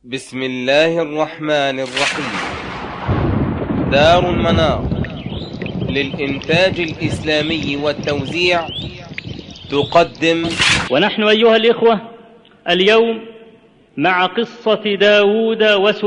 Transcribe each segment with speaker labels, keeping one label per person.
Speaker 1: بسم الله الرحمن الرحيم. دار المنار للإنتاج الإسلامي والتوزيع تقدم.
Speaker 2: ونحن أيها الإخوة اليوم مع قصة داود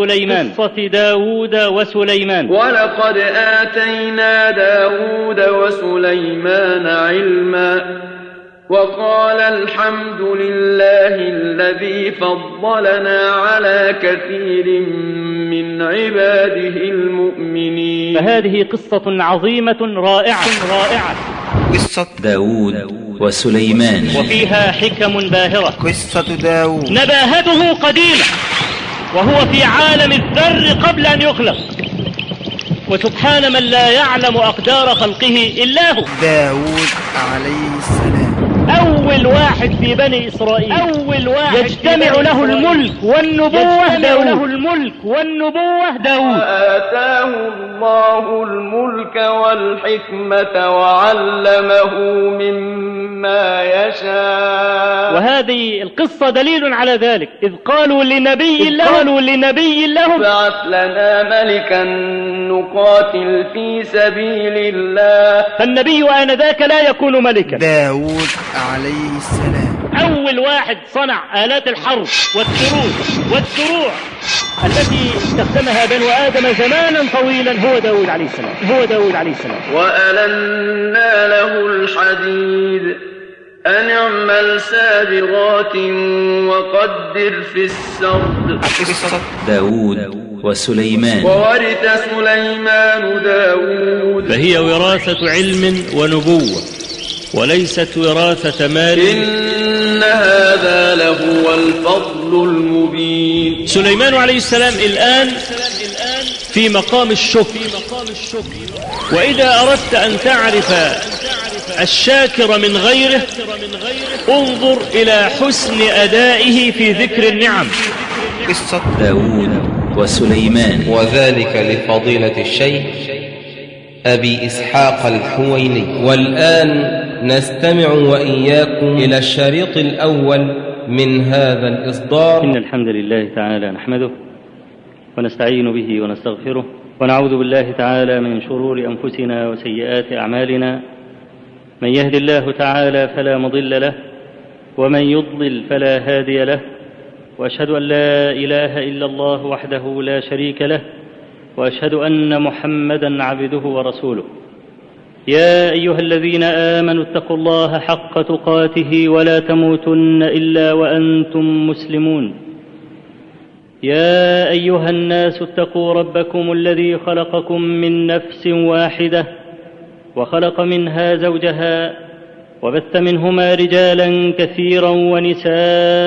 Speaker 2: وسليمان.
Speaker 3: ولقد آتينا داود وسليمان علما وقال الحمد لله الذي فضلنا على كثير من عباده المؤمنين.
Speaker 2: فهذه قصة عظيمة رائعة
Speaker 1: قصة
Speaker 4: داود وسليمان،
Speaker 2: وفيها حكم باهرة.
Speaker 1: قصة داود
Speaker 2: نباهته قديمة وهو في عالم الذر قبل أن يخلق، وسبحان من لا يعلم أقدار خلقه إلا هو.
Speaker 1: داود عليه السلام
Speaker 2: أول واحد في بني إسرائيل، يجتمع له الملك والنبوة داود.
Speaker 3: وآتاه الله الملك والحكمة وعلمه مما يشاء.
Speaker 2: وهذه القصة دليل على ذلك، إذ قالوا لنبي لهم
Speaker 3: ابعث لنا ملكا نقاتل في سبيل الله.
Speaker 2: فالنبي آنذاك لا يكون ملكا.
Speaker 1: داود عليه السلام
Speaker 2: أول واحد صنع آلات الحرب والدروع التي استخدمها بنو آدم زمانا طويلا هو داود عليه السلام.
Speaker 3: وألنا له الحديد أن اعمل سابغات وقدر في السرد.
Speaker 1: قصة
Speaker 4: داود وسليمان.
Speaker 3: وورث سليمان داود.
Speaker 2: فهي وراثة علم ونبوة وليست وراثة مال.
Speaker 3: إن هذا لهو الفضل المبين.
Speaker 2: سليمان عليه السلام الآن في مقام الشكر. وإذا أردت أن تعرف الشاكر من غيره انظر إلى حسن أدائه في ذكر النعم.
Speaker 1: قصة
Speaker 4: داود وسليمان.
Speaker 1: وذلك لفضيلة الشيخ أبي إسحاق الحويني. والآن نستمع وإياكم إلى الشريط الأول من هذا الإصدار.
Speaker 2: إن الحمد لله تعالى نحمده ونستعين به ونستغفره، ونعوذ بالله تعالى من شرور أنفسنا وسيئات أعمالنا. من يهد الله تعالى فلا مضل له، ومن يضلل فلا هادي له. وأشهد أن لا إله إلا الله وحده لا شريك له، وأشهد أن محمدا عبده ورسوله. يا أيها الذين آمنوا اتقوا الله حق تقاته ولا تموتن إلا وأنتم مسلمون. يا أيها الناس اتقوا ربكم الذي خلقكم من نفس واحدة وخلق منها زوجها وبث منهما رجالا كثيرا ونساء.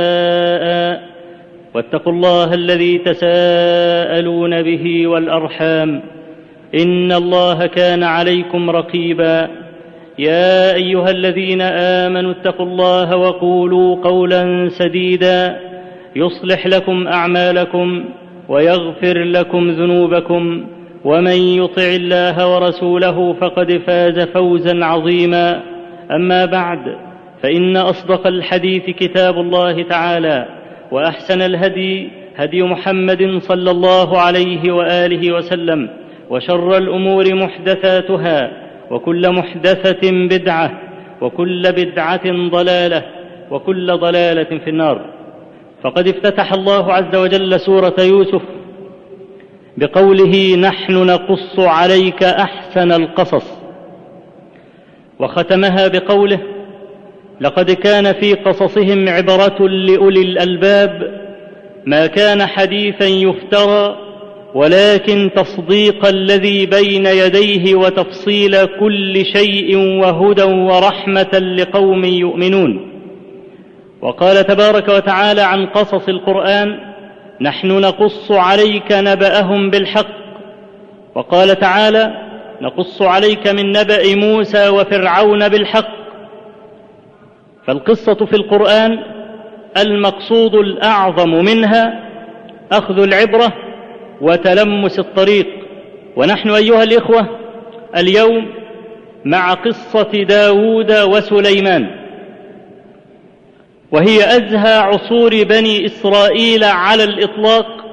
Speaker 2: واتقوا الله الذي تساءلون به والأرحام إن الله كان عليكم رقيبا. يا أيها الذين آمنوا اتقوا الله وقولوا قولا سديدا يصلح لكم أعمالكم ويغفر لكم ذنوبكم، ومن يطع الله ورسوله فقد فاز فوزا عظيما. أما بعد، فإن أصدق الحديث كتاب الله تعالى، وأحسن الهدي هدي محمد صلى الله عليه وآله وسلم، وشر الأمور محدثاتها، وكل محدثة بدعة، وكل بدعة ضلالة، وكل ضلالة في النار. فقد افتتح الله عز وجل سورة يوسف بقوله نحن نقص عليك أحسن القصص، وختمها بقوله لقد كان في قصصهم عبرة لأولي الألباب ما كان حديثا يفترى ولكن تصديق الذي بين يديه وتفصيل كل شيء وهدى ورحمة لقوم يؤمنون. وقال تبارك وتعالى عن قصص القرآن نحن نقص عليك نبأهم بالحق. وقال تعالى نقص عليك من نبأ موسى وفرعون بالحق. فالقصة في القرآن المقصود الأعظم منها أخذ العبرة وتلمس الطريق. ونحن أيها الإخوة اليوم مع قصة داود وسليمان، وهي أزهى عصور بني إسرائيل على الإطلاق،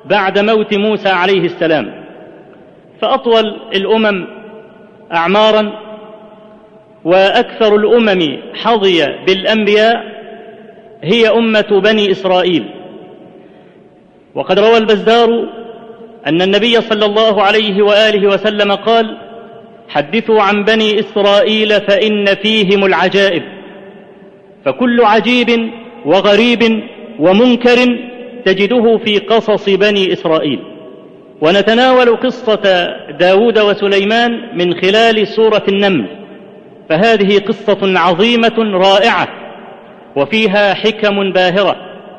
Speaker 2: بعد موت موسى عليه السلام. فأطول الأمم أعمارا وأكثر الأمم حظيا بالأنبياء هي أمة بني إسرائيل. وقد روى البزار أن النبي صلى الله عليه وآله وسلم قال: حدثوا عن بني إسرائيل فإن فيهم العجائب، فكل عجيب وغريب ومنكر تجده في قصص بني إسرائيل. ونتناول قصة داود وسليمان من خلال سورة النمل، فهذه قصة عظيمة رائعة وفيها حكم باهرة.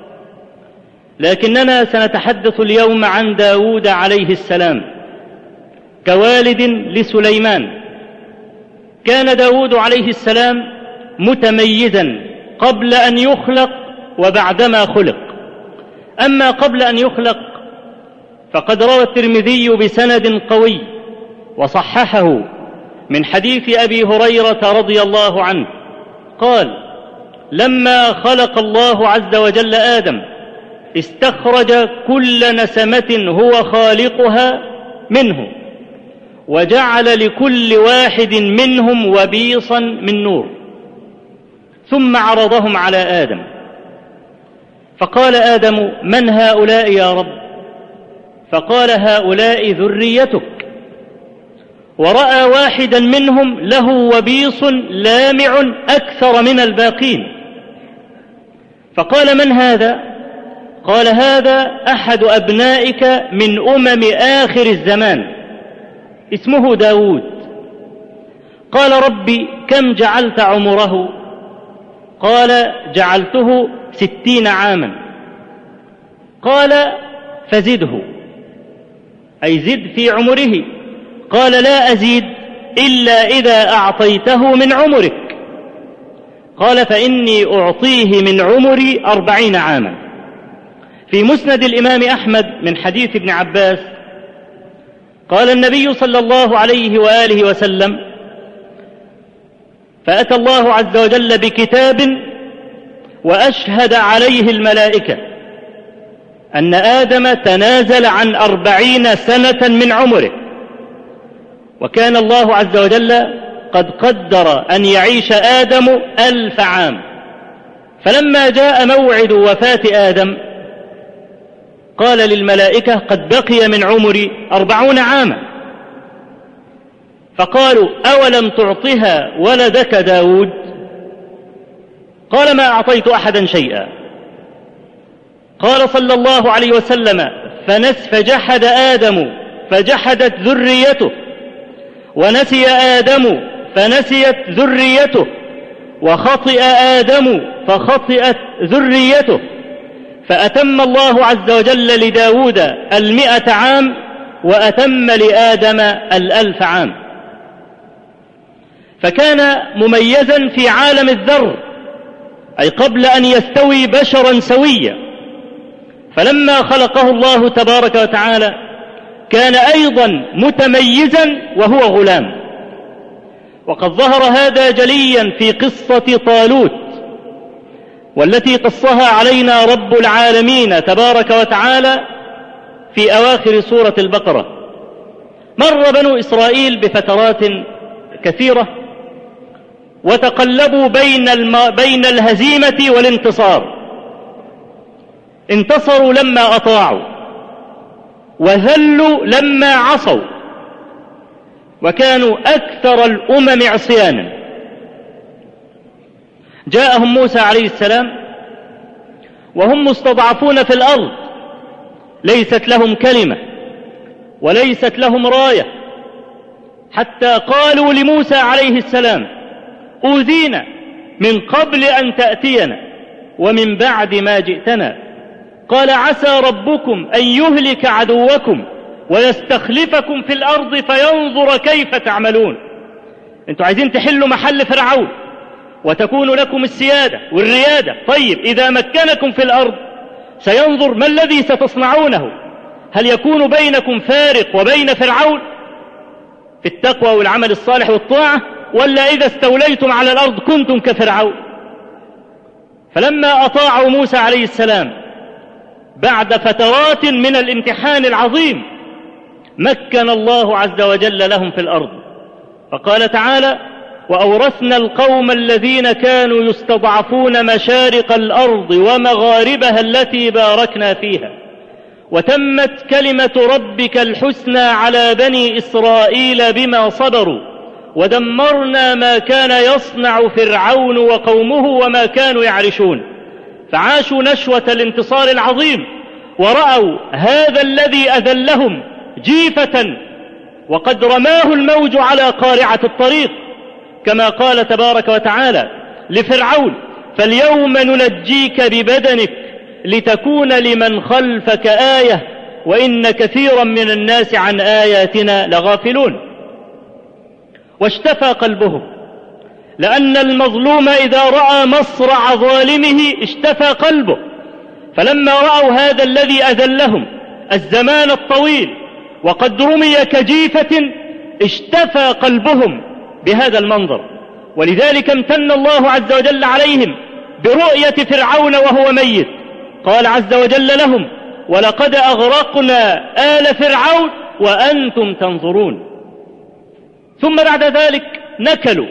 Speaker 2: لكننا سنتحدث اليوم عن داود عليه السلام كوالد لسليمان. كان داود عليه السلام متميزا قبل أن يخلق وبعدما خلق. أما قبل أن يخلق فقد روى الترمذي بسند قوي وصححه من حديث أبي هريرة رضي الله عنه قال: لما خلق الله عز وجل آدم استخرج كل نسمة هو خالقها منه، وجعل لكل واحد منهم وبيصا من نور، ثم عرضهم على آدم فقال آدم: من هؤلاء يا رب؟ فقال: هؤلاء ذريتك. ورأى واحدا منهم له وبيص لامع أكثر من الباقين، فقال: من هذا؟ قال: هذا أحد أبنائك من أمم آخر الزمان، اسمه داود. قال: ربي كم جعلت عمره؟ قال: جعلته 60 عاما. قال: فزده، أي زد في عمره. قال: لا أزيد إلا إذا أعطيته من عمرك. قال: فإني أعطيه من عمري 40 عاما. في مسند الإمام أحمد من حديث ابن عباس قال النبي صلى الله عليه وآله وسلم: فأتى الله عز وجل بكتاب وأشهد عليه الملائكة أن آدم تنازل عن 40 سنة من عمره، وكان الله عز وجل قد قدر أن يعيش آدم 1000 عام. فلما جاء موعد وفاة آدم قال للملائكة: قد بقي من عمري 40 عاما. فقالوا: أولم تعطها ولدك داود؟ قال: ما أعطيت أحدا شيئا. قال صلى الله عليه وسلم: فجحد آدم فجحدت ذريته، ونسي آدم فنسيت ذريته، وخطئ آدم فخطئت ذريته، فأتم الله عز وجل لداود 100 عام وأتم لآدم 1000 عام. فكان مميزا في عالم الذر، أي قبل أن يستوي بشرا سويا. فلما خلقه الله تبارك وتعالى كان أيضا متميزا وهو غلام. وقد ظهر هذا جليا في قصة طالوت، والتي قصها علينا رب العالمين تبارك وتعالى في أواخر سورة البقرة. مر بنو إسرائيل بفترات كثيرة وتقلبوا بين الهزيمة والانتصار. انتصروا لما أطاعوا، وذلوا لما عصوا، وكانوا أكثر الأمم عصيانا. جاءهم موسى عليه السلام وهم مستضعفون في الأرض، ليست لهم كلمة وليست لهم راية، حتى قالوا لموسى عليه السلام: أوذينا من قبل أن تأتينا ومن بعد ما جئتنا. قال: عسى ربكم أن يهلك عدوكم ويستخلفكم في الأرض فينظر كيف تعملون. انتوا عايزين تحلوا محل فرعون وتكون لكم السيادة والريادة. طيب، إذا مكنكم في الأرض سينظر ما الذي ستصنعونه، هل يكون بينكم فارق وبين فرعون في التقوى والعمل الصالح والطاعة، ولا إذا استوليتم على الأرض كنتم كفرعون؟ فلما أطاعوا موسى عليه السلام بعد فترات من الامتحان العظيم مكن الله عز وجل لهم في الأرض، فقال تعالى: وأورثنا القوم الذين كانوا يستضعفون مشارق الأرض ومغاربها التي باركنا فيها وتمت كلمة ربك الحسنى على بني إسرائيل بما صبروا ودمرنا ما كان يصنع فرعون وقومه وما كانوا يعرشون. فعاشوا نشوة الانتصار العظيم ورأوا هذا الذي أذلهم جيفة وقد رماه الموج على قارعة الطريق، كما قال تبارك وتعالى لفرعون: فاليوم ننجيك ببدنك لتكون لمن خلفك آية وإن كثيرا من الناس عن آياتنا لغافلون. واشتفى قلبهم، لأن المظلوم إذا رأى مصرع ظالمه اشتفى قلبه، فلما رأوا هذا الذي أذلهم الزمان الطويل وقد رمي كجيفة اشتفى قلبهم بهذا المنظر. ولذلك امتن الله عز وجل عليهم برؤية فرعون وهو ميت، قال عز وجل لهم: ولقد أغرقنا آل فرعون وأنتم تنظرون. ثم بعد ذلك نكلوا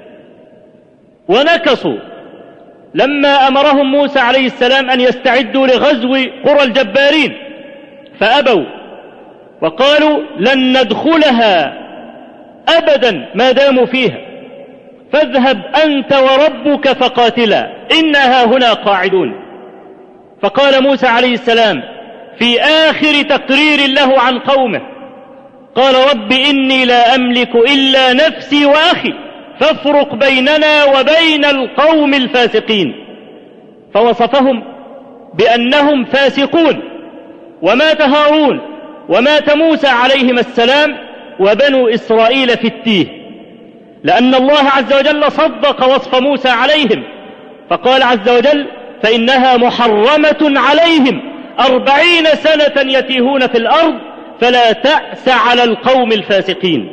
Speaker 2: ونكصوا لما أمرهم موسى عليه السلام أن يستعدوا لغزو قرى الجبارين، فأبوا وقالوا: لن ندخلها أبدا ما داموا فيها، فاذهب أنت وربك فقاتلا إنها هنا قاعدون. فقال موسى عليه السلام في آخر تقرير له عن قومه، قال: رب إني لا أملك إلا نفسي وأخي فافرق بيننا وبين القوم الفاسقين. فوصفهم بأنهم فاسقون. ومات هارون ومات موسى عليهما السلام وبنو إسرائيل في التيه، لأن الله عز وجل صدق وصف موسى عليهم، فقال عز وجل: فإنها محرمة عليهم 40 سنة يتيهون في الأرض فلا تأس على القوم الفاسقين.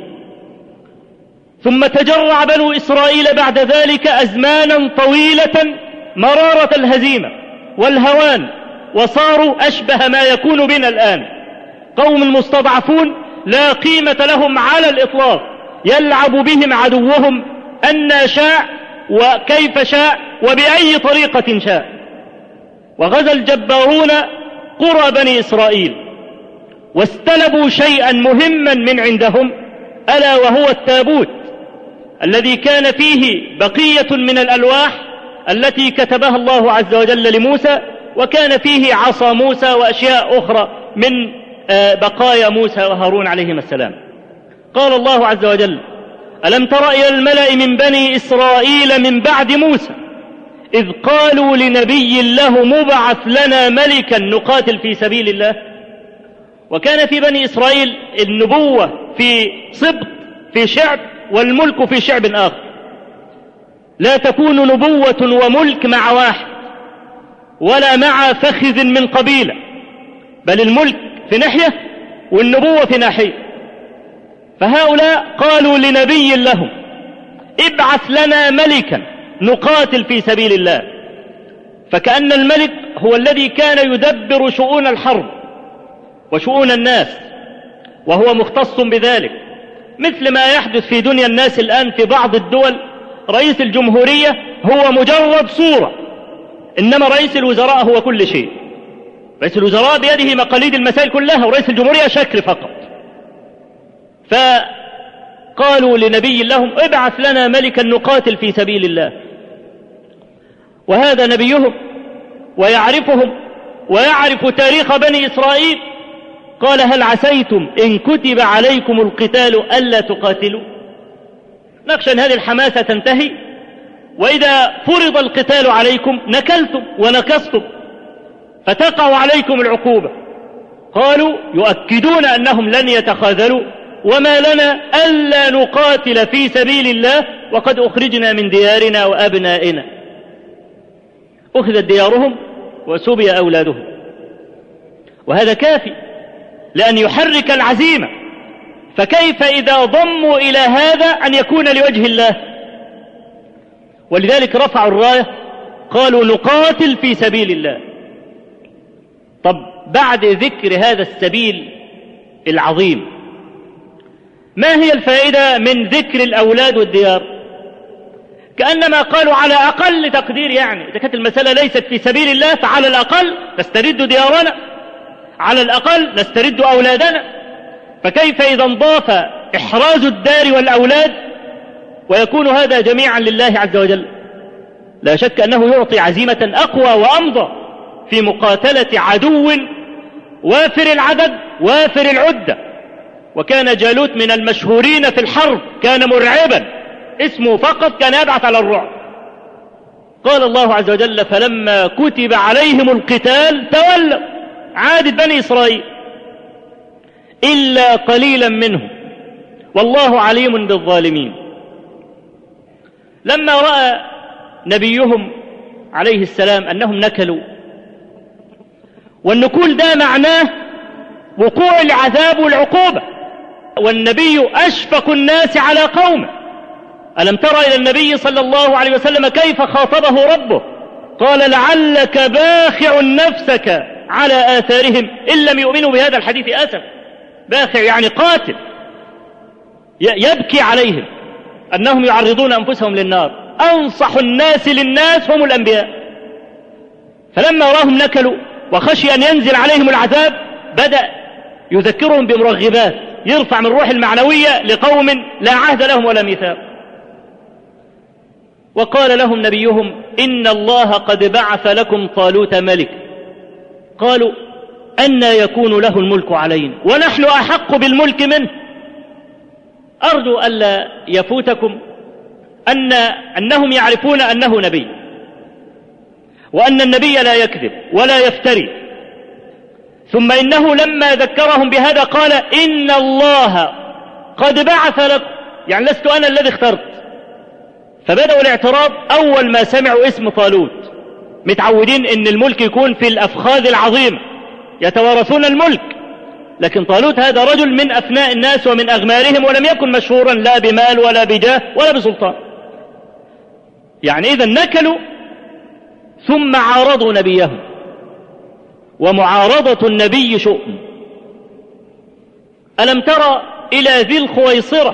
Speaker 2: ثم تجرع بنو إسرائيل بعد ذلك أزمانا طويلة مرارة الهزيمة والهوان، وصاروا أشبه ما يكون بنا الآن، قوم مستضعفون لا قيمة لهم على الإطلاق، يلعب بهم عدوهم أن شاء وكيف شاء وبأي طريقة شاء. وغزا الجبارون قرى بني إسرائيل واستلبوا شيئا مهما من عندهم، ألا وهو التابوت الذي كان فيه بقية من الألواح التي كتبها الله عز وجل لموسى، وكان فيه عصا موسى وأشياء أخرى من بقايا موسى وهارون عليهما السلام. قال الله عز وجل: ألم تر إلى الملأ من بني إسرائيل من بعد موسى إذ قالوا لنبي له مبعث لنا ملكا نقاتل في سبيل الله. وكان في بني إسرائيل النبوة في سبط في شعب والملك في شعب آخر، لا تكون نبوة وملك مع واحد ولا مع فخذ من قبيلة، بل الملك في ناحية والنبوة في ناحية. فهؤلاء قالوا لنبي لهم: ابعث لنا ملكا نقاتل في سبيل الله. فكأن الملك هو الذي كان يدبر شؤون الحرب وشؤون الناس، وهو مختص بذلك، مثل ما يحدث في دنيا الناس الآن في بعض الدول. رئيس الجمهورية هو مجرد صورة، إنما رئيس الوزراء هو كل شيء. رئيس الوزراء بيده مقاليد المسائل كلها، ورئيس الجمهورية شكل فقط. فقالوا لنبي لهم: ابعث لنا ملكا نقاتل في سبيل الله. وهذا نبيهم ويعرفهم ويعرف تاريخ بني إسرائيل. قال: هل عسيتم إن كتب عليكم القتال ألا تقاتلوا؟ نخشى أن هذه الحماسة تنتهي، وإذا فرض القتال عليكم نكلتم ونكصتم فتقع عليكم العقوبة. قالوا يؤكدون أنهم لن يتخاذلوا: وما لنا ألا نقاتل في سبيل الله وقد أخرجنا من ديارنا وأبنائنا. أخذت ديارهم وسبي أولادهم، وهذا كافي لأن يحرك العزيمة. فكيف إذا ضموا إلى هذا أن يكون لوجه الله؟ ولذلك رفعوا الراية، قالوا نقاتل في سبيل الله. طب بعد ذكر هذا السبيل العظيم ما هي الفائدة من ذكر الأولاد والديار؟ كأنما قالوا على أقل تقدير، يعني إذا كانت المسألة ليست في سبيل الله فعلى الأقل نسترد ديارنا، على الأقل نسترد أولادنا. فكيف إذا انضاف إحراز الدار والأولاد ويكون هذا جميعا لله عز وجل؟ لا شك أنه يعطي عزيمة أقوى وأمضى في مقاتلة عدو وافر العدد وافر العدة. وكان جالوت من المشهورين في الحرب، كان مرعبا، اسمه فقط كان يبعث على الرعب. قال الله عز وجل: فلما كتب عليهم القتال تولوا، عادت بني إسرائيل إلا قليلا منهم والله عليم بالظالمين. لما رأى نبيهم عليه السلام أنهم نكلوا، والنكول ده معناه وقوع العذاب والعقوبة، والنبي أشفق الناس على قومه. ألم تر إلى النبي صلى الله عليه وسلم كيف خاطبه ربه؟ قال: لعلك باخع نفسك على آثارهم إن لم يؤمنوا بهذا الحديث أسف. باخع يعني قاتل، يبكي عليهم أنهم يعرضون أنفسهم للنار. أنصح الناس للناس هم الأنبياء. فلما راهم نكلوا وخشي أن ينزل عليهم العذاب بدأ يذكرهم بمرغبات، يرفع من روح المعنوية لقوم لا عهد لهم ولا ميثاق. وقال لهم نبيهم: إن الله قد بعث لكم طالوت ملك. قالوا: أنى يكون له الملك علينا ونحن أحق بالملك منه. أرجو ألا يفوتكم أنهم يعرفون أنه نبي، وأن النبي لا يكذب ولا يفتري. ثم إنه لما ذكرهم بهذا قال: إن الله قد بعث لكم، يعني لست أنا الذي اخترت. فبدأوا الاعتراض أول ما سمعوا اسم طالوت. متعودين إن الملك يكون في الأفخاذ العظيمة، يتوارثون الملك، لكن طالوت هذا رجل من أفناء الناس ومن أغمارهم، ولم يكن مشهورا لا بمال ولا بجاه ولا بسلطان. يعني إذا نكلوا ثم عارضوا نبيهم، ومعارضة النبي شؤم. ألم ترى إلى ذي الخويصرة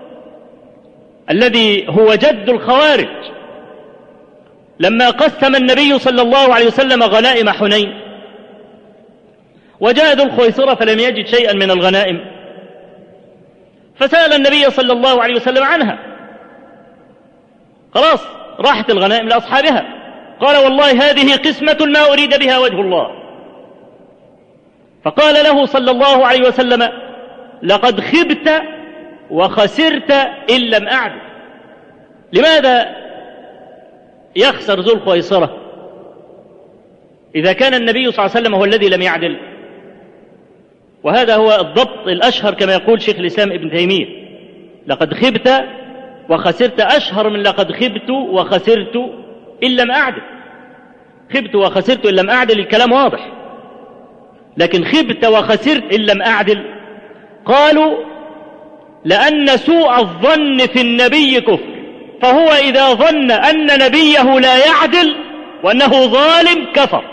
Speaker 2: الذي هو جد الخوارج لما قسم النبي صلى الله عليه وسلم غنائم حنين، وجاء ذو الخويصرة فلم يجد شيئا من الغنائم، فسأل النبي صلى الله عليه وسلم عنها. خلاص راحت الغنائم لأصحابها. قال: والله هذه قسمة ما أريد بها وجه الله. فقال له صلى الله عليه وسلم: لقد خبت وخسرت إن لم أعدل. لماذا يخسر ذو الخويصرة إذا كان النبي صلى الله عليه وسلم هو الذي لم يعدل؟ وهذا هو الضبط الأشهر كما يقول شيخ الإسلام ابن تيمية: لقد خبت وخسرت أشهر من لقد خبت وخسرت إن لم أعدل. خبت وخسرت إن لم أعدل الكلام واضح، لكن خبت وخسرت إن لم أعدل. قالوا: لأن سوء الظن في النبي كفر، فهو إذا ظن أن نبيه لا يعدل وأنه ظالم كفر.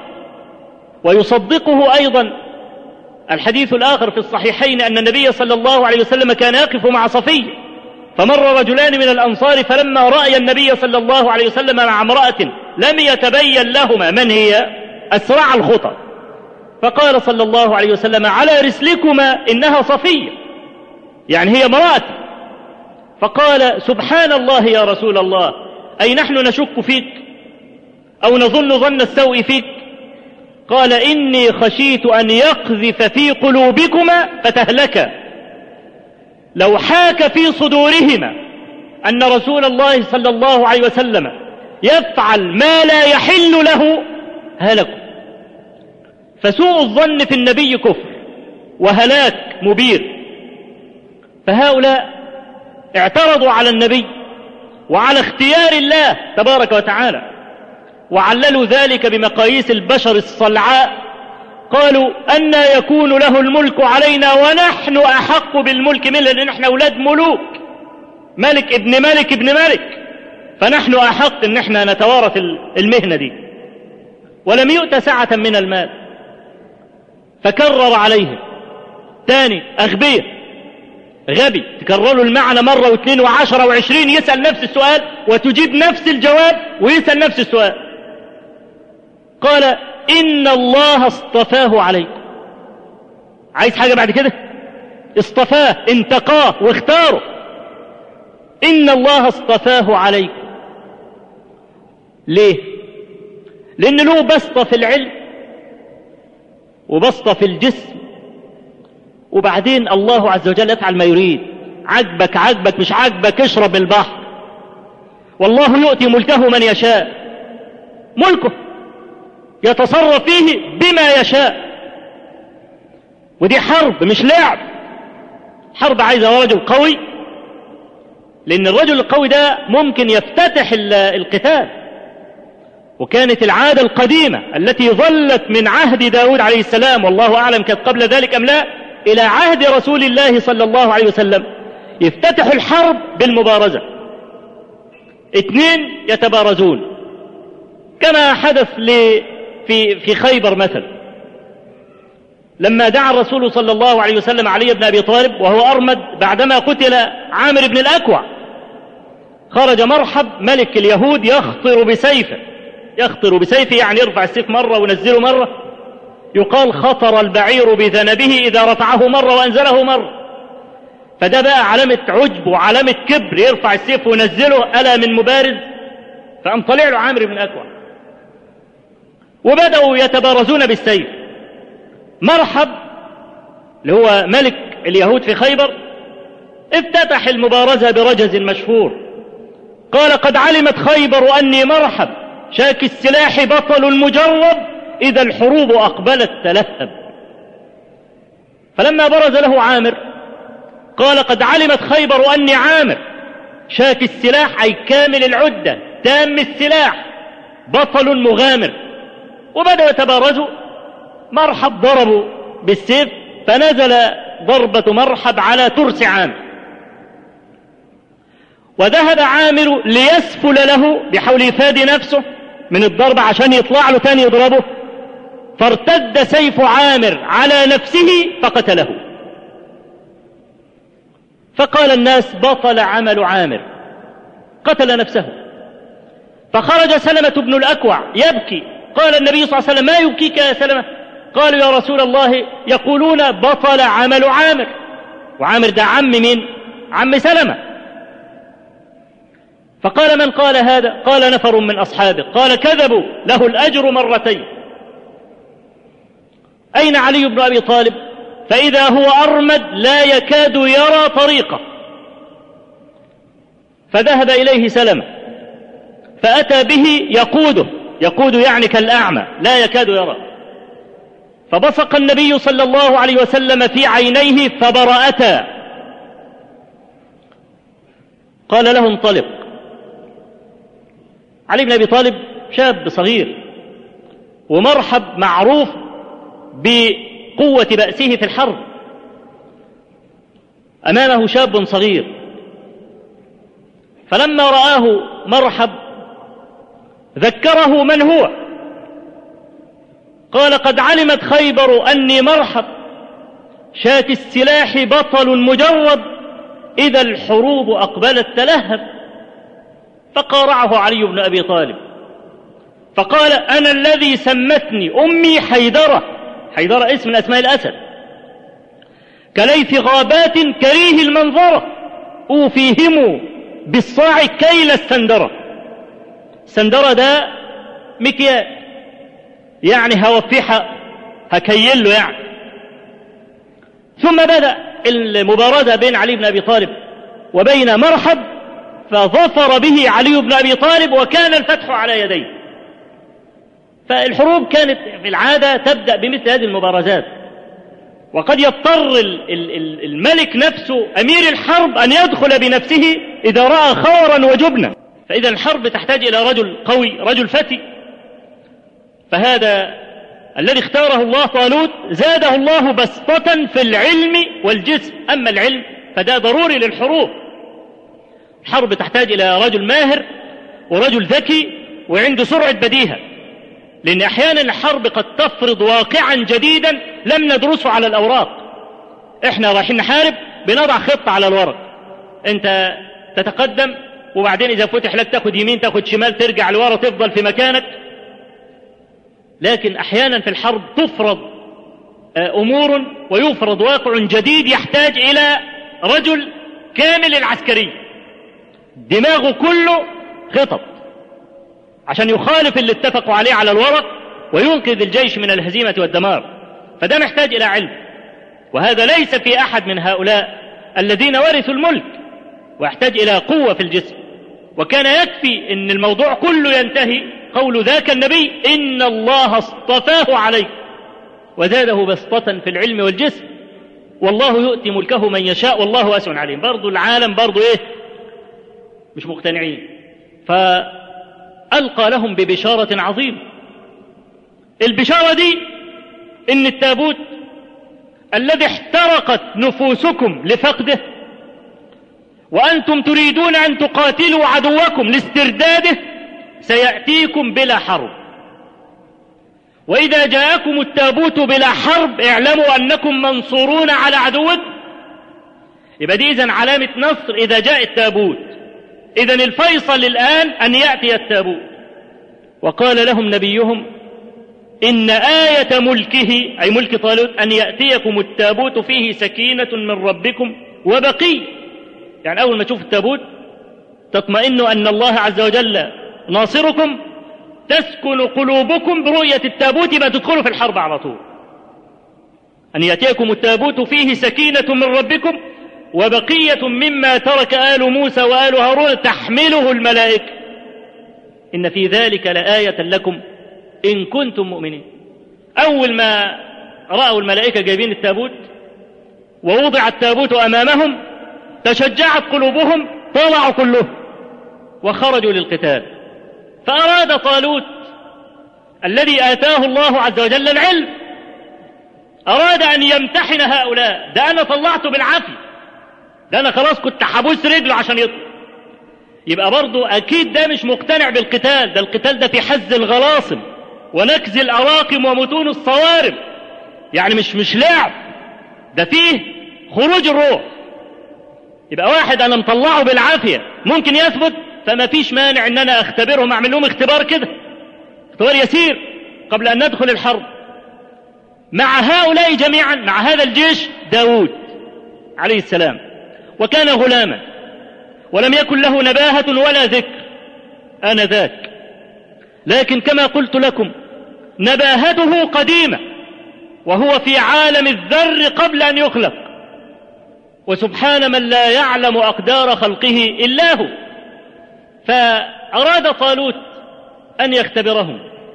Speaker 2: ويصدقه أيضا الحديث الآخر في الصحيحين أن النبي صلى الله عليه وسلم كان يقف مع صفية، فمر رجلان من الأنصار فلما رأي النبي صلى الله عليه وسلم مع امرأة لم يتبين لهما من هي أسرع الخطى، فقال صلى الله عليه وسلم: على رسلكما إنها صفية، يعني هي امرأتي. فقال: سبحان الله يا رسول الله، أي نحن نشك فيك أو نظن ظن السوء فيك؟ قال: إني خشيت أن يقذف في قلوبكما فتهلكا. لو حاك في صدورهما أن رسول الله صلى الله عليه وسلم يفعل ما لا يحل له هلكوا. فسوء الظن في النبي كفر وهلاك مبير. فهؤلاء اعترضوا على النبي وعلى اختيار الله تبارك وتعالى، وعللوا ذلك بمقاييس البشر الصلعاء. قالوا: أن يكون له الملك علينا ونحن أحق بالملك منه، لأن نحن أولاد ملوك، ملك ابن ملك ابن ملك، فنحن أحق أن نحن نتوارث المهنة دي. ولم يؤت سعة من المال. فكرر عليهم تاني. أغبية، غبي، تكرر له المعنى مرة واثنين وعشرة وعشرين، يسأل نفس السؤال وتجيب نفس الجواب ويسأل نفس السؤال. قال إن الله اصطفاه عليكم. عايز حاجة بعد كده؟ اصطفاه، انتقاه واختاره. إن الله اصطفاه عليكم. ليه؟ لأن له بسطة في العلم وبسطة في الجسم، وبعدين الله عز وجل يفعل ما يريد. عجبك عجبك، مش عجبك اشرب البحر. والله يؤتي ملكه من يشاء، ملكه يتصرف فيه بما يشاء. ودي حرب مش لعب، حرب عايزة رجل قوي، لأن الرجل القوي ده ممكن يفتتح القتال. وكانت العادة القديمة التي ظلت من عهد داود عليه السلام، والله أعلم كانت قبل ذلك أم لا، إلى عهد رسول الله صلى الله عليه وسلم، يفتتح الحرب بالمبارزة. اثنين يتبارزون، كما حدث في خيبر مثلا، لما دعا الرسول صلى الله عليه وسلم علي بن أبي طالب وهو أرمد بعدما قتل عامر بن الأكوع. خرج مرحب ملك اليهود يخطر بسيفه، يعني يرفع السيف مرة ونزله مرة. يقال خطر البعير بذنبه إذا رفعه مرة وأنزله مرة. فده بقى علامة عجب وعلامة كبر، يرفع السيف ونزله ألا من مبارز. فقام طلع له عامر بن الأكوع وبدأوا يتبارزون بالسيف. مرحب اللي هو ملك اليهود في خيبر افتتح المبارزة برجز مشهور. قال قد علمت خيبر أني مرحب شاك السلاح بطل مجرب إذا الحروب أقبلت تلهب. فلما برز له عامر قال قد علمت خيبر أني عامر شاك السلاح، أي كامل العدة تام السلاح بطل مغامر. وبدأوا يتبارزوا. مرحب ضربوا بالسيف فنزل ضربة مرحب على ترس عامر، وذهب عامر ليسفل له بحول يفاد نفسه من الضربة عشان يطلع له تاني يضربه، فارتد سيف عامر على نفسه فقتله. فقال الناس بطل عمل عامر، قتل نفسه. فخرج سلمة بن الأكوع يبكي. قال النبي صلى الله عليه وسلم ما يبكيك يا سلمة؟ قالوا يا رسول الله يقولون بطل عمل عامر. وعامر ده عم مين؟ عم سلمة. فقال من قال هذا؟ قال نفر من أصحابه. قال كذبوا، له الأجر مرتين. أين علي بن أبي طالب؟ فإذا هو أرمد لا يكاد يرى طريقه. فذهب إليه سلمة فأتى به يقود يعني كالأعمى لا يكاد يرى. فبصق النبي صلى الله عليه وسلم في عينيه فبرأتا. قال له انطلق. علي بن أبي طالب شاب صغير، ومرحب معروف بقوة بأسه في الحرب. أمامه شاب صغير، فلما رآه مرحب ذكره من هو. قال قد علمت خيبر أني مرحب شاك السلاح بطل مجرد إذا الحروب أقبلت تلهب. فقارعه علي بن أبي طالب فقال أنا الذي سمتني أمي حيدرة. حيدرة اسم من أسماء الأسد. كليث غابات كريه المنظرة أوفيهم بالصاع كيل السندرة. السندرة ده مكيال، يعني هوفيها هكيل له يعني. ثم بدأ المبارزة بين علي بن أبي طالب وبين مرحب، فظفر به علي بن أبي طالب وكان الفتح على يديه. فالحروب كانت في العادة تبدأ بمثل هذه المبارزات، وقد يضطر الملك نفسه أمير الحرب أن يدخل بنفسه إذا رأى خورا وجبنا. فإذا الحرب تحتاج إلى رجل قوي، رجل فتي. فهذا الذي اختاره الله طالوت زاده الله بسطة في العلم والجسم. أما العلم فده ضروري للحروب. الحرب تحتاج إلى رجل ماهر ورجل ذكي وعنده سرعة بديهة. لأن أحيانا الحرب قد تفرض واقعا جديدا لم ندرسه على الأوراق. إحنا رايحين نحارب بنضع خطة على الورق، أنت تتقدم وبعدين إذا فتح لك تاخد يمين تاخد شمال ترجع لورا تفضل في مكانك. لكن أحيانا في الحرب تفرض أمور ويفرض واقع جديد يحتاج إلى رجل كامل العسكري دماغه كله خطط عشان يخالف اللي اتفقوا عليه على الورق وينقذ الجيش من الهزيمة والدمار. فده محتاج إلى علم، وهذا ليس في أحد من هؤلاء الذين ورثوا الملك، ويحتاج إلى قوة في الجسم. وكان يكفي أن الموضوع كله ينتهي قول ذاك النبي إن الله اصطفاه عليك وزاده بسطة في العلم والجسم والله يؤتي ملكه من يشاء والله واسع عليم. برضو العالم برضو مش مقتنعين، فألقى لهم ببشارة عظيمة. البشارة دي إن التابوت الذي احترقت نفوسكم لفقده وأنتم تريدون أن تقاتلوا عدوكم لاسترداده سيأتيكم بلا حرب. وإذا جاءكم التابوت بلا حرب اعلموا أنكم منصورون على عدوكم. يبقى دي إذن علامة نصر إذا جاء التابوت. إذن الفيصل الآن أن يأتي التابوت. وقال لهم نبيهم إن آية ملكه أي ملك طالوت أن يأتيكم التابوت فيه سكينة من ربكم وبقية. يعني أول ما تشوف التابوت تطمئنوا أن الله عز وجل ناصركم، تسكن قلوبكم برؤية التابوت ما تدخلوا في الحرب على طول. أن يأتيكم التابوت فيه سكينة من ربكم وبقية مما ترك آل موسى وآل هارون تحمله الملائكة إن في ذلك لآية لكم إن كنتم مؤمنين. أول ما رأوا الملائكة جايبين التابوت ووضع التابوت أمامهم تشجعت قلوبهم، طلعوا كلهم وخرجوا للقتال. فأراد طالوت الذي آتاه الله عز وجل العلم أراد أن يمتحن هؤلاء. ده أنا طلعته بالعافية، ده أنا خلاص كنت حبوس رجله عشان يطلع. يبقى برضو أكيد ده مش مقتنع بالقتال، ده القتال ده في حز الغلاصم ونكز الأراقم ومتون الصوارم، يعني مش لعب، ده فيه خروج الروح. يبقى واحد أنا مطلعه بالعافية ممكن يثبت، فما فيش مانع أن أنا أختبرهم، أعمل لهم اختبار كده، اختبار يسير قبل أن ندخل الحرب. مع هؤلاء جميعا مع هذا الجيش داود عليه السلام، وكان غلاما ولم يكن له نباهة ولا ذكر آنذاك، لكن كما قلت لكم نباهته قديمة وهو في عالم الذر قبل أن يخلق، وسبحان من لا يعلم أقدار خلقه إلا هو. فأراد طالوت أن يختبرهم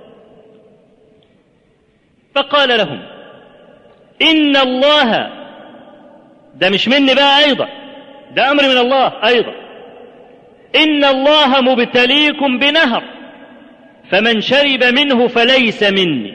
Speaker 2: فقال لهم إن الله، ده مش مني بقى أيضا، ده أمر من الله أيضا، إن الله مبتليكم بنهر فمن شرب منه فليس مني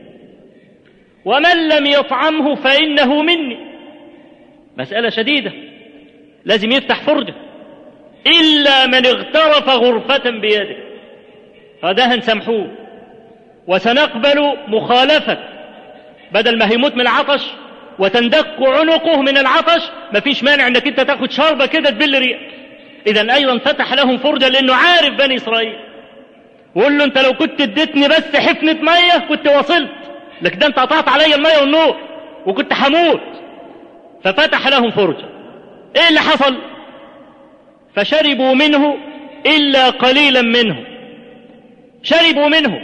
Speaker 2: ومن لم يطعمه فإنه مني. مسألة شديدة، لازم يفتح فرجة، إلا من اغترف غرفة بيده، هذا هنسامحوه وسنقبل مخالفة، بدل ما هيموت من العطش وتندك عنقه من العطش مفيش مانع انك انت تاخد شربة كده تبل ريقك. اذا ايضا فتح لهم فرجة لانه عارف بني اسرائيل، وقول له انت لو كنت اديتني بس حفنة مية كنت وصلت، لكن ده انت قطعت علي المية والنور وكنت هموت. ففتح لهم فرجة. ايه اللي حصل؟ فشربوا منه الا قليلا منه، شربوا منه.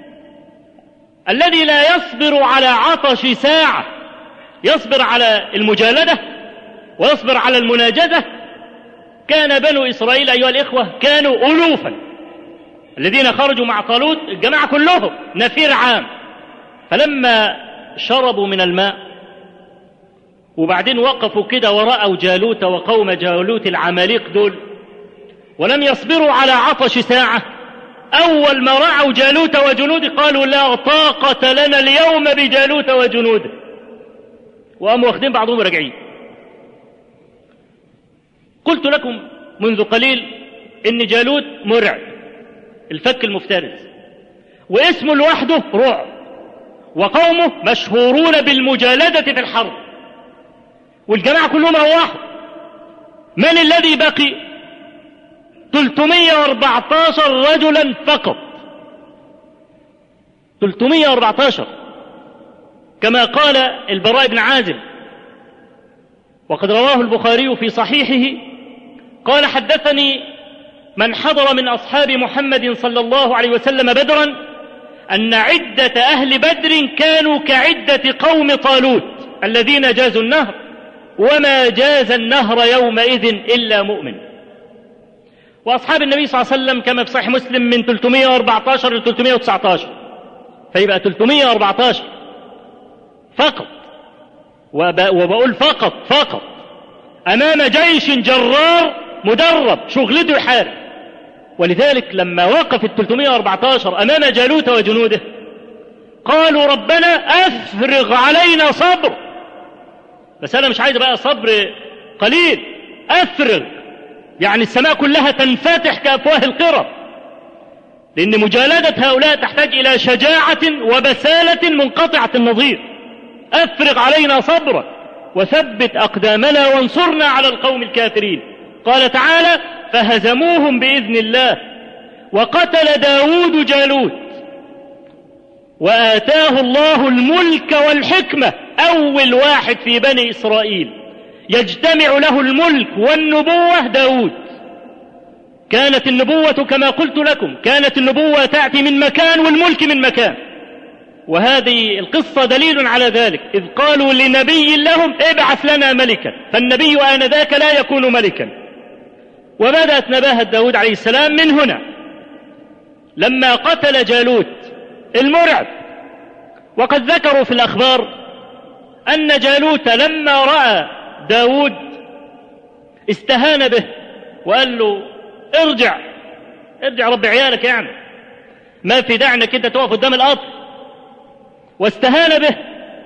Speaker 2: الذي لا يصبر على عطش ساعة يصبر على المجالدة ويصبر على المناجدة. كان بنو إسرائيل أيها الإخوة كانوا ألوفا الذين خرجوا مع طالوت، الجماعة كلهم نفير عام. فلما شربوا من الماء وبعدين وقفوا كده ورأوا جالوت وقوم جالوت العماليق دول ولم يصبروا على عطش ساعة، أول ما رأوا جالوت وجنوده قالوا لا طاقة لنا اليوم بجالوت وجنوده، وقاموا واخدين بعضهم راجعين. قلت لكم منذ قليل إن جالوت مرعب، الفك المفترس، واسمه لوحده رعب، وقومه مشهورون بالمجالدة في الحرب، والجماعة كلهم روحوا. من الذي بقي؟ 314 رجلا فقط، 314 كما قال البراء بن عازب، وقد رواه البخاري في صحيحه قال: حدثني من حضر من أصحاب محمد صلى الله عليه وسلم بدرا أن عدة أهل بدر كانوا كعدة قوم طالوت الذين جازوا النهر، وما جاز النهر يومئذ إلا مؤمن. وأصحاب النبي صلى الله عليه وسلم كما في صحيح مسلم من 314 ل 319، فيبقى 314 فقط، وبقول فقط أمام جيش جرار مدرب شغلته يحارب. ولذلك لما وقف 314 أمام جالوت وجنوده قالوا: ربنا أفرغ علينا صبر. بس أنا مش عايز بقى صبر قليل، أفرغ يعني السماء كلها تنفتح كأفواه القرى، لأن مجالدة هؤلاء تحتاج إلى شجاعة وبسالة منقطعة النظير. أفرغ علينا صبرا وثبت أقدامنا وانصرنا على القوم الكافرين. قال تعالى: فهزموهم بإذن الله وقتل داود جالوت وآتاه الله الملك والحكمة. أول واحد في بني إسرائيل يجتمع له الملك والنبوة داود. كانت النبوة كما قلت لكم، كانت النبوة تأتي من مكان والملك من مكان، وهذه القصة دليل على ذلك. إذ قالوا لنبي لهم: ابعث لنا ملكا، فالنبي آنذاك لا يكون ملكا. وبدأت نباهة داود عليه السلام من هنا لما قتل جالوت المرعب. وقد ذكروا في الأخبار أن جالوت لما رأى داود استهان به وقال له: ارجع رب عيالك، يعني ما في داعي انك انت تقف قدام القطر، واستهان به.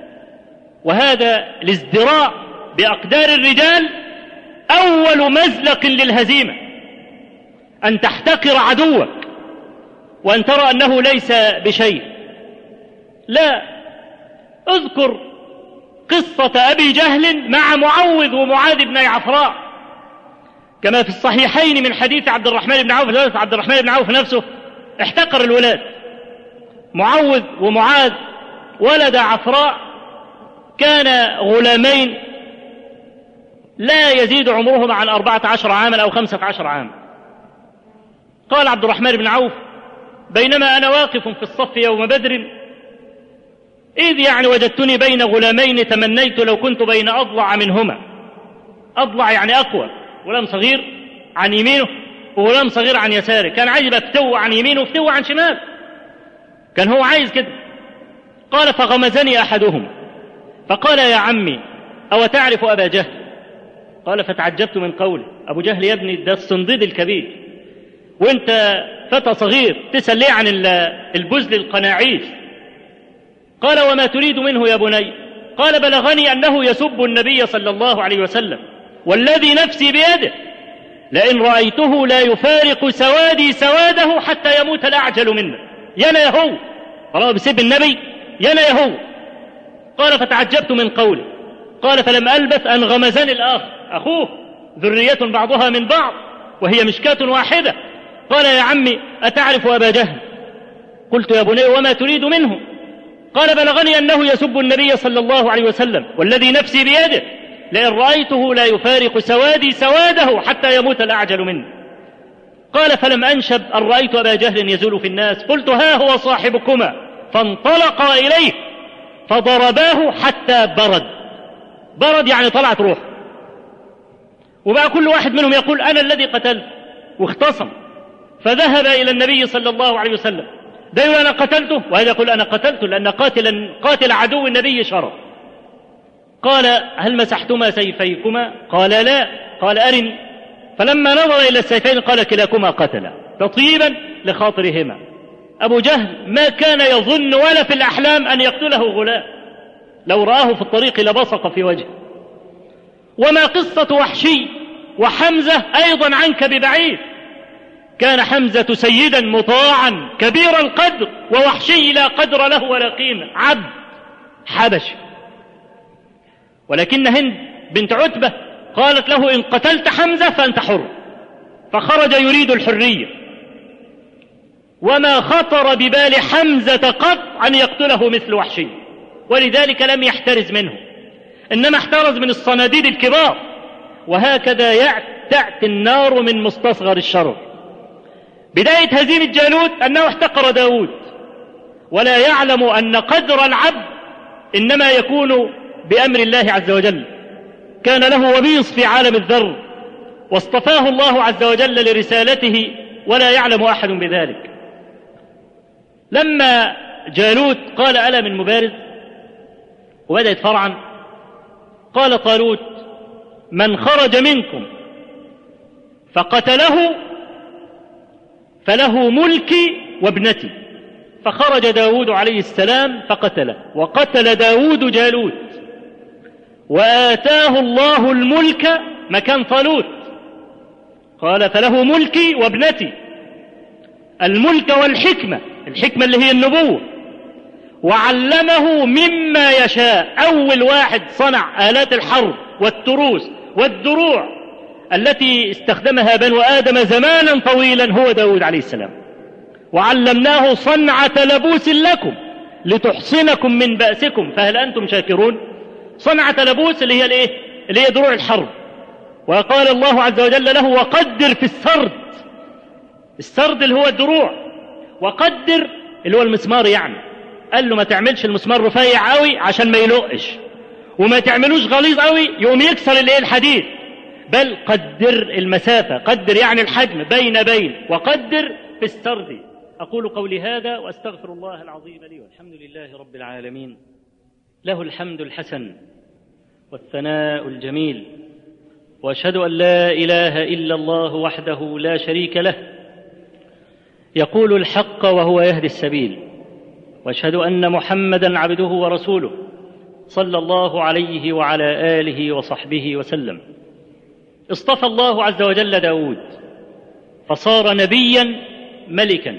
Speaker 2: وهذا الازدراء بأقدار الرجال أول مزلق للهزيمة، أن تحتقر عدوك وأن ترى أنه ليس بشيء. لا، اذكر قصة أبي جهل مع معوذ ومعاذ بن عفراء كما في الصحيحين من حديث عبد الرحمن بن عوف. عبد الرحمن بن عوف نفسه احتقر الولاد. معوذ ومعاذ ولد عفراء كان غلامين لا يزيد عمرهما عن 14 عاما أو 15 عاما. قال عبد الرحمن بن عوف: بينما أنا واقف في الصف يوم بدر إذ يعني وجدتني بين غلامين تمنيت لو كنت بين أضلع منهما. أضلع يعني أقوى، غلام صغير عن يمينه وغلام صغير عن يساره، كان عايز يبقى فتوة عن يمينه وفتوة عن شمال، كان هو عايز كده. قال: فغمزني أحدهم فقال: يا عمي أو تعرف أبا جهل؟ قال: فتعجبت من قوله. أبو جهل يا ابني ده الصنديد الكبير، وانت فتى صغير تسأل ليه عن البزل القناعيس؟ قال: وما تريد منه يا بني؟ قال: بلغني أنه يسب النبي صلى الله عليه وسلم والذي نفسي بيده لئن رأيته لا يفارق سوادي سواده حتى يموت الأعجل منه. يانا يهو، طالما بيسب النبي يانا يهو. قال: فتعجبت من قوله. قال: فلم ألبث أن غمزني الآخر أخوه، ذرية بعضها من بعض وهي مشكاة واحدة. قال: يا عمي أتعرف أبا جهل؟ قلت: يا بني وما تريد منه؟ قال: بلغني أنه يسب النبي صلى الله عليه وسلم والذي نفسي بيده لئن رأيته لا يفارق سوادي سواده حتى يموت الأعجل منه. قال: فلم أنشب أن رأيت أبا جهل يزول في الناس، قلت: ها هو صاحبكما. فانطلقا إليه فضرباه حتى برد يعني طلعت روح. وبقى كل واحد منهم يقول: أنا الذي قتلت، واختصم. فذهب إلى النبي صلى الله عليه وسلم، ده يقول أنا قتلته وهذا يقول أنا قتلته، لأن قاتل عدو النبي شرف. قال: هل مسحتما سيفيكما؟ قال: لا. قال: أرني. فلما نظر إلى السيفين قال: كلاكما قتلا، تطيبا لخاطرهما. أبو جهل ما كان يظن ولا في الأحلام أن يقتله غلام، لو رآه في الطريق لبصق في وجهه. وما قصة وحشي وحمزة أيضا عنك ببعيد. كان حمزة سيدا مطاعا كبير القدر ووحشي لا قدر له ولا قيمة، عبد حبشي. ولكن هند بنت عتبة قالت له إن قتلت حمزة فأنت حر، فخرج يريد الحرية، وما خطر ببال حمزة قط أن يقتله مثل وحشي، ولذلك لم يحترز منه، إنما احترز من الصناديد الكبار. وهكذا تأتي النار من مستصغر الشرر. بداية هزيمة جالوت أنه احتقر داود، ولا يعلم أن قدر العبد إنما يكون بأمر الله عز وجل. كان له وبيص في عالم الذر، واصطفاه الله عز وجل لرسالته، ولا يعلم أحد بذلك. لما جالوت قال ألا من مبارز وبدأت فرعا، قال طالوت من خرج منكم فقتله فله ملكي وابنتي. فخرج داود عليه السلام فقتله، وقتل داود جالوت، وآتاه الله الملك مكان طالوت. قال فله ملكي وابنتي، الملك والحكمة، الحكمة اللي هي النبوة، وعلمه مما يشاء. أول واحد صنع آلات الحرب والتروس والدروع التي استخدمها بنو آدم زمانا طويلا هو داود عليه السلام. وعلمناه صنعة لبوس لكم لتحصنكم من بأسكم فهل أنتم شاكرون. صنعة لبوس اللي هي الايه؟ اللي هي دروع الحرب. وقال الله عز وجل له وقدر في السرد، السرد اللي هو الدروع، وقدر اللي هو المسمار. يعني قال له ما تعملش المسمار رفيع قوي عشان ما يلقش، وما تعملوش غليظ قوي يقوم يكسر الايه الحديد، بل قدر المسافة، قدر يعني الحجم بين وقدر في السرد. أقول قولي هذا وأستغفر الله العظيم لي، والحمد لله رب العالمين، له الحمد الحسن والثناء الجميل، وأشهد أن لا إله إلا الله وحده لا شريك له يقول الحق وهو يهدي السبيل، وأشهد أن محمدا عبده ورسوله صلى الله عليه وعلى آله وصحبه وسلم. اصطفى الله عز وجل داود فصار نبيا ملكا،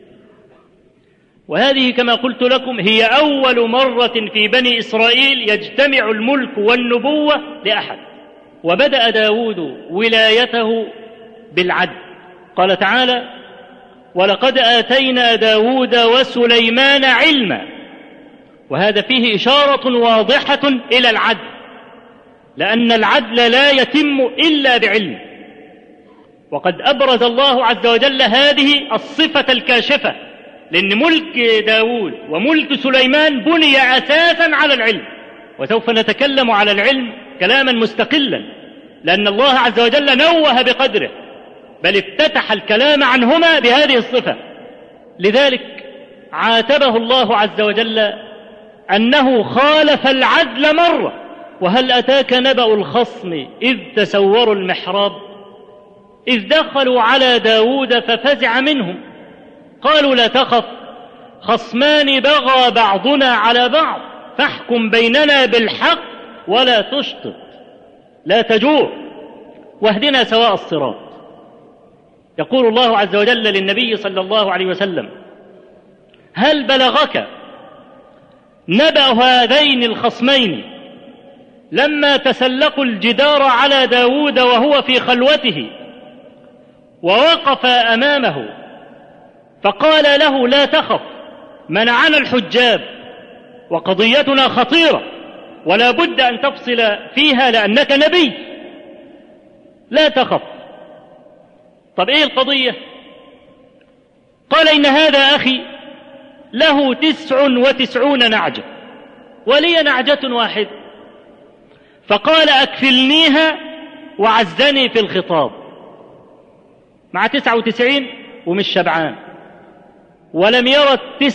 Speaker 2: وهذه كما قلت لكم هي أول مرة في بني إسرائيل يجتمع الملك والنبوة لأحد. وبدأ داود ولايته بالعدل. قال تعالى ولقد آتينا داود وسليمان علما، وهذا فيه إشارة واضحة إلى العدل، لأن العدل لا يتم إلا بعلم. وقد أبرز الله عز وجل هذه الصفة الكاشفة، لأن ملك داود وملك سليمان بني أساسا على العلم، وسوف نتكلم على العلم كلاما مستقلا، لأن الله عز وجل نوه بقدره، بل افتتح الكلام عنهما بهذه الصفة. لذلك عاتبه الله عز وجل أنه خالف العدل مرة. وهل أتاك نبأ الخصم إذ تسوروا المحراب إذ دخلوا على داود ففزع منهم قالوا لا تخف خصمان بغى بعضنا على بعض فاحكم بيننا بالحق ولا تشطط لا تجور واهدنا سواء الصراط. يقول الله عز وجل للنبي صلى الله عليه وسلم هل بلغك نبأ هذين الخصمين لما تسلقوا الجدار على داود وهو في خلوته ووقف أمامه فقال له لا تخف منعنا الحجاب وقضيتنا خطيرة ولا بد أن تفصل فيها لأنك نبي لا تخف. طب إيه القضية؟ قال إن هذا أخي له 99 نعجة ولي نعجة واحدة، فقال أكفلنيها وعزني في الخطاب. مع 99 ومش شبعان، ولم يرى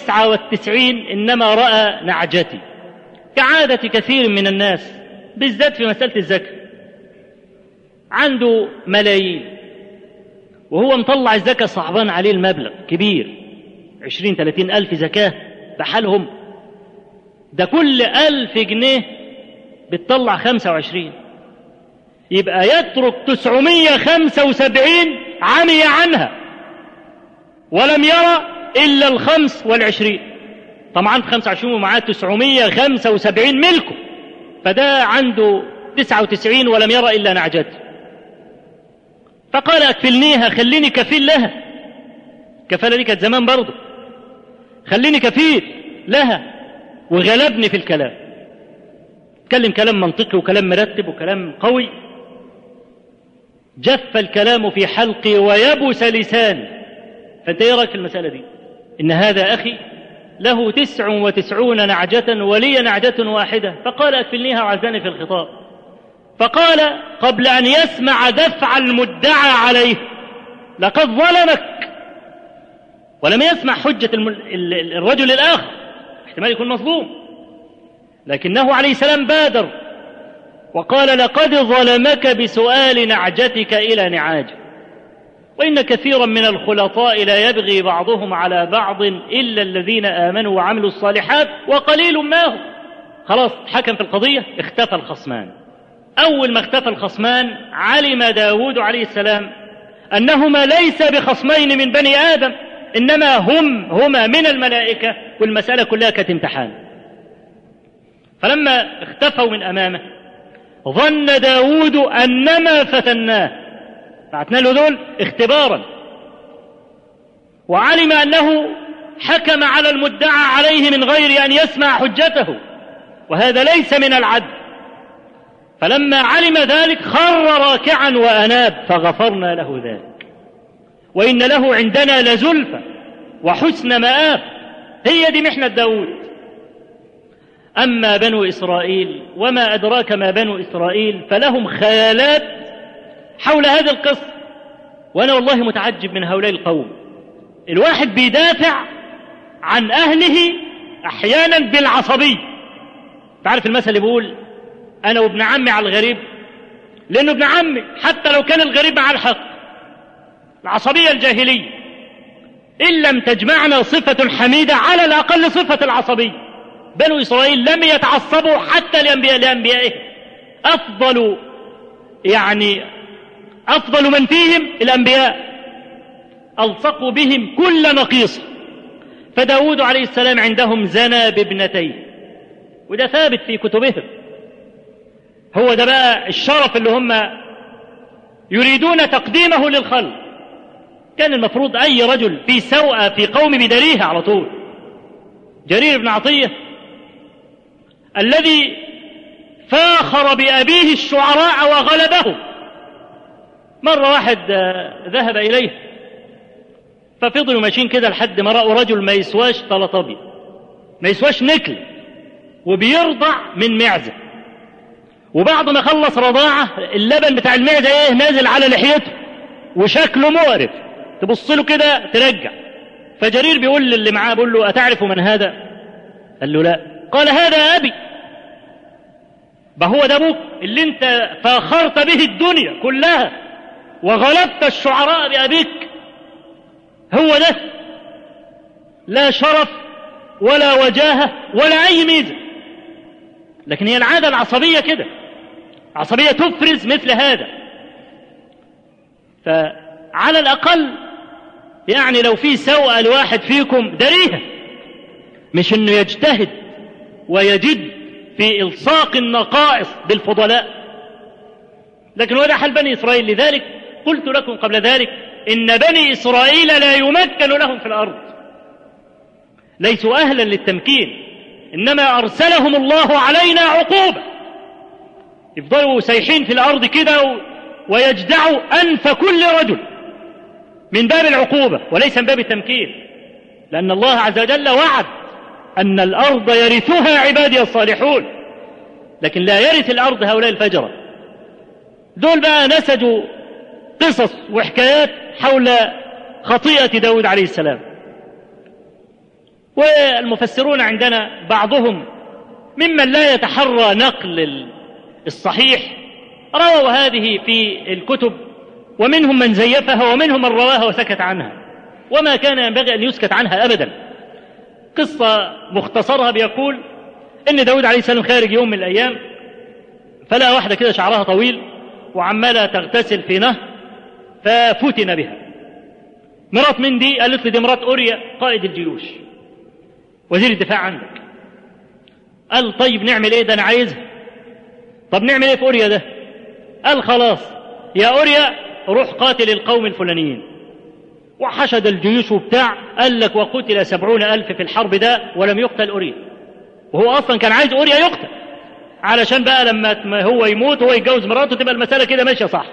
Speaker 2: 99 إنما رأى نعجتي، كعادة كثير من الناس بالذات في مسألة الزكاة. عنده ملايين وهو مطلع الزكاة صعبان عليه المبلغ كبير 20-30 ألف زكاة بحالهم، ده كل 1000 جنيه بتطلع 25، يبقى يترك 975 عمي عنها ولم يرى إلا 25. طبعا 25 ومعاه 975 ملكه، فده عنده 99 ولم يرى إلا نعجته. فقال أكفلنيها، خليني كفيل لها. كفالة دي كانت زمان برضه، خليني كفيل لها. وغلبني في الكلام، تكلم كلام منطقي وكلام مرتب وكلام قوي. جف الكلام في حلقي ويبس لساني. فانت ايه رايك في المسألة دي؟ إن هذا أخي له 99 نعجة ولي نعجة واحدة، فقال أكفلنيها وعزاني في الخطاب. فقال قبل أن يسمع دفع المدعى عليه: لقد ظلمك. ولم يسمع حجة الرجل الآخر، احتمال يكون مظلوم، لكنه عليه السلام بادر وقال: لقد ظلمك بسؤال نعجتك إلى نعاجه، وإن كثيرا من الخلطاء لا يبغي بعضهم على بعض إلا الذين آمنوا وعملوا الصالحات وقليل ما هم. خلاص حكم في القضية، اختفى الخصمان. أول ما اختفى الخصمان علم داود عليه السلام أنهما ليس بخصمين من بني آدم، إنما هما من الملائكة، والمسألة كلها كانت امتحان. فلما اختفوا من أمامه ظن داود أنما فتناه، بعتنا له دول اختبارا، وعلم أنه حكم على المدعى عليه من غير أن يسمع حجته، وهذا ليس من العدل. فلما علم ذلك خر راكعا وأناب، فغفرنا له ذلك، وإن له عندنا لزلفى وحسن مآب. هي دي محنة داود. أما بنو إسرائيل وما أدراك ما بنو إسرائيل، فلهم خيالات حول هذه القصة. وأنا والله متعجب من هؤلاء القوم. الواحد بيدافع عن أهله أحيانا بالعصبية. تعرف المثل اللي بيقول: أنا وابن عمي على الغريب، لأنه ابن عمي حتى لو كان الغريب مع الحق. العصبية الجاهلية إن لم تجمعنا صفة حميدة، على الأقل صفة العصبية. بنو إسرائيل لم يتعصبوا حتى لأنبيائهم. أفضل من فيهم الأنبياء، ألصقوا بهم كل نقيصة. فداود عليه السلام عندهم زنى بابنتين، وده ثابت في كتبهم. هو ده بقى الشرف اللي هم يريدون تقديمه للخلق. كان المفروض أي رجل في سوء في قوم بدريها على طول. جرير بن عطية الذي فاخر بأبيه الشعراء وغلبه، مرة واحد ذهب إليه، ففضلوا ماشيين كده لحد ما رأوا رجل ما يسواش طلطبي، ما يسواش نكل، وبيرضع من معزة. وبعد ما خلص رضاعة اللبن بتاع المعزة نازل على لحيته وشكله مقرف، تبص له كده ترجع. فجرير بيقول للي معاه، بيقول له: أتعرف من هذا؟ قال له: لا. قال: هذا أبي. هو ده أبوك اللي انت فاخرت به الدنيا كلها وغلبت الشعراء بأبيك. هو ده، لا شرف ولا وجاهة ولا أي ميزة. لكن هي العادة العصبية كده، عصبية تفرز مثل هذا. فعلى الأقل لو في سوء الواحد فيكم دريها، مش انه يجتهد ويجد في إلصاق النقائص بالفضلاء. لكن هذا حال بني إسرائيل. لذلك قلت لكم قبل ذلك إن بني إسرائيل لا يمكن لهم في الأرض، ليسوا أهلا للتمكين، إنما أرسلهم الله علينا عقوبة. يفضلوا سيحين في الأرض كده ويجدعوا أنف كل رجل من باب العقوبة وليس من باب التمكين، لأن الله عز وجل وعد أن الأرض يرثها عبادي الصالحون، لكن لا يرث الأرض هؤلاء الفجرة. دول بقى نسجوا قصص وحكايات حول خطيئة داود عليه السلام. والمفسرون عندنا بعضهم ممن لا يتحرى نقل الصحيح رووا هذه في الكتب، ومنهم من زيفها ومنهم من رواها وسكت عنها، وما كان ينبغي أن يسكت عنها أبدا. قصة مختصرها بيقول إن داود عليه السلام خارج يوم من الأيام، فلقى واحدة كده شعرها طويل وعمالة تغتسل في نهر، ففتن بها. مرات من دي؟ قالت لي دي مرات أوريا قائد الجيوش وزير الدفاع عندك. قال طيب نعمل ايه؟ ده انا عايزها. طب نعمل ايه في أوريا ده؟ قال خلاص يا أوريا روح قاتل القوم الفلانيين. وحشد الجيوش وبتاع. قال لك وقتل 70,000 في الحرب ده ولم يقتل أوريا، وهو أصلا كان عايز أوريا يقتل علشان بقى لما هو يموت وهو يتجوز مراته تبقى المسألة كده ماشية صح.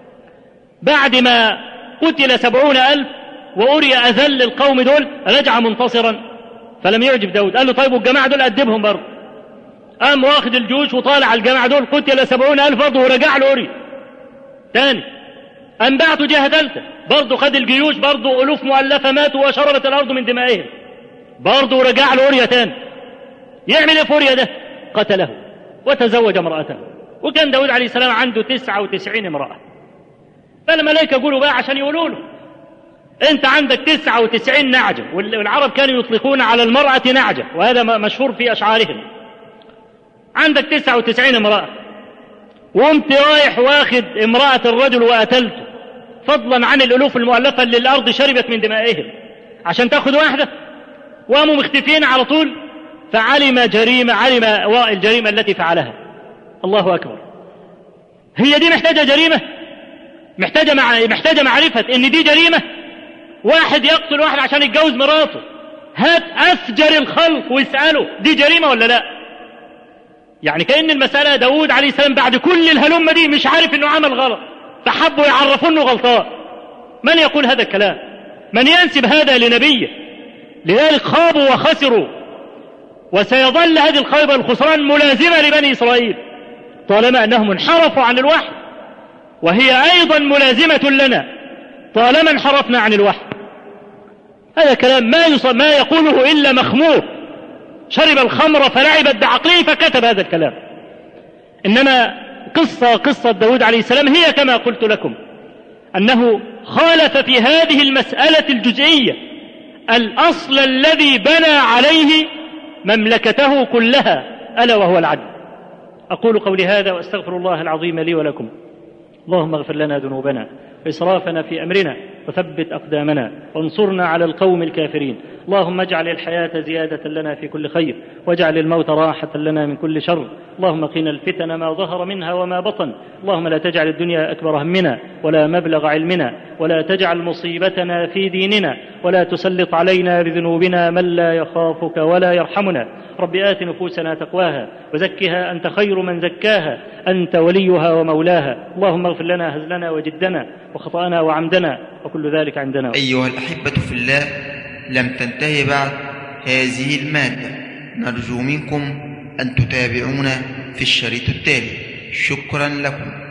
Speaker 2: بعد ما قتل 70,000 وأوريا أذل القوم دول رجع منتصرا، فلم يعجب داود. قال له طيب والجماعة دول أدبهم برضه. قام واخد الجيوش وطالع الجماعة دول، قتل 70,000 برضه ورجع له أوريا تاني. قام بعته جهة ثالثة برضه، خد الجيوش برضه ألوف مؤلفة ماتوا وشربت الأرض من دمائهم برضه ورجع له أوريا تاني. يعمل ايه في أوريا ده؟ قتله وتزوج امرأته. وكان داود عليه السلام عنده 99 امرأة. فالملائكة يقولوا بقى عشان يقولوا له انت عندك 99 نعجة، والعرب كانوا يطلقون على المرأة نعجة، وهذا مشهور في أشعارهم. عندك 99 امرأة وقمت رايح واخد امرأة الرجل وقتلته، فضلا عن الألوف المؤلفة اللي الأرض شربت من دمائهم، عشان تاخد واحدة. وقاموا مختفين على طول. فعلم الجريمة التي فعلها. الله أكبر. هي دي محتاجة جريمة، محتاجة معرفة ان دي جريمة. واحد يقتل واحد عشان يتجوز مراته، هات أفجر الخلق واسأله دي جريمة ولا لا؟ يعني كأن المسألة داود عليه السلام بعد كل الهلمة دي مش عارف انه عمل غلط، فحبوا يعرفوا انه غلطان. من يقول هذا الكلام؟ من ينسب هذا لنبيه؟ لذلك خابوا وخسروا، وسيظل هذه الخيبة الخسران ملازمة لبني إسرائيل طالما أنهم انحرفوا عن الوحي، وهي أيضا ملازمة لنا طالما انحرفنا عن الوحي. هذا كلام ما يقوله إلا مخمور شرب الخمر فلعبت بعقله فكتب هذا الكلام. إنما قصة داود عليه السلام هي كما قلت لكم، أنه خالف في هذه المسألة الجزئية الأصل الذي بنى عليه مملكته كلها، ألا وهو العدل. أقول قولي هذا وأستغفر الله العظيم لي ولكم. اللهم اغفر لنا ذنوبنا وإسرافنا في أمرنا وثبت أقدامنا وانصرنا على القوم الكافرين. اللهم اجعل الحياة زيادة لنا في كل خير، واجعل الموت راحة لنا من كل شر. اللهم قنا الفتن ما ظهر منها وما بطن. اللهم لا تجعل الدنيا أكبر همنا ولا مبلغ علمنا، ولا تجعل مصيبتنا في ديننا، ولا تسلط علينا بذنوبنا من لا يخافك ولا يرحمنا. رب آت نفوسنا تقواها وزكها أنت خير من زكاها، أنت وليها ومولاها. اللهم اغفر لنا هزلنا وجدنا وخطأنا وعمدنا، وكل ذلك عندنا.
Speaker 5: أيها الأحبة في الله، لم تنتهي بعد هذه المادة. نرجو منكم أن تتابعونا في الشريط التالي. شكرا لكم.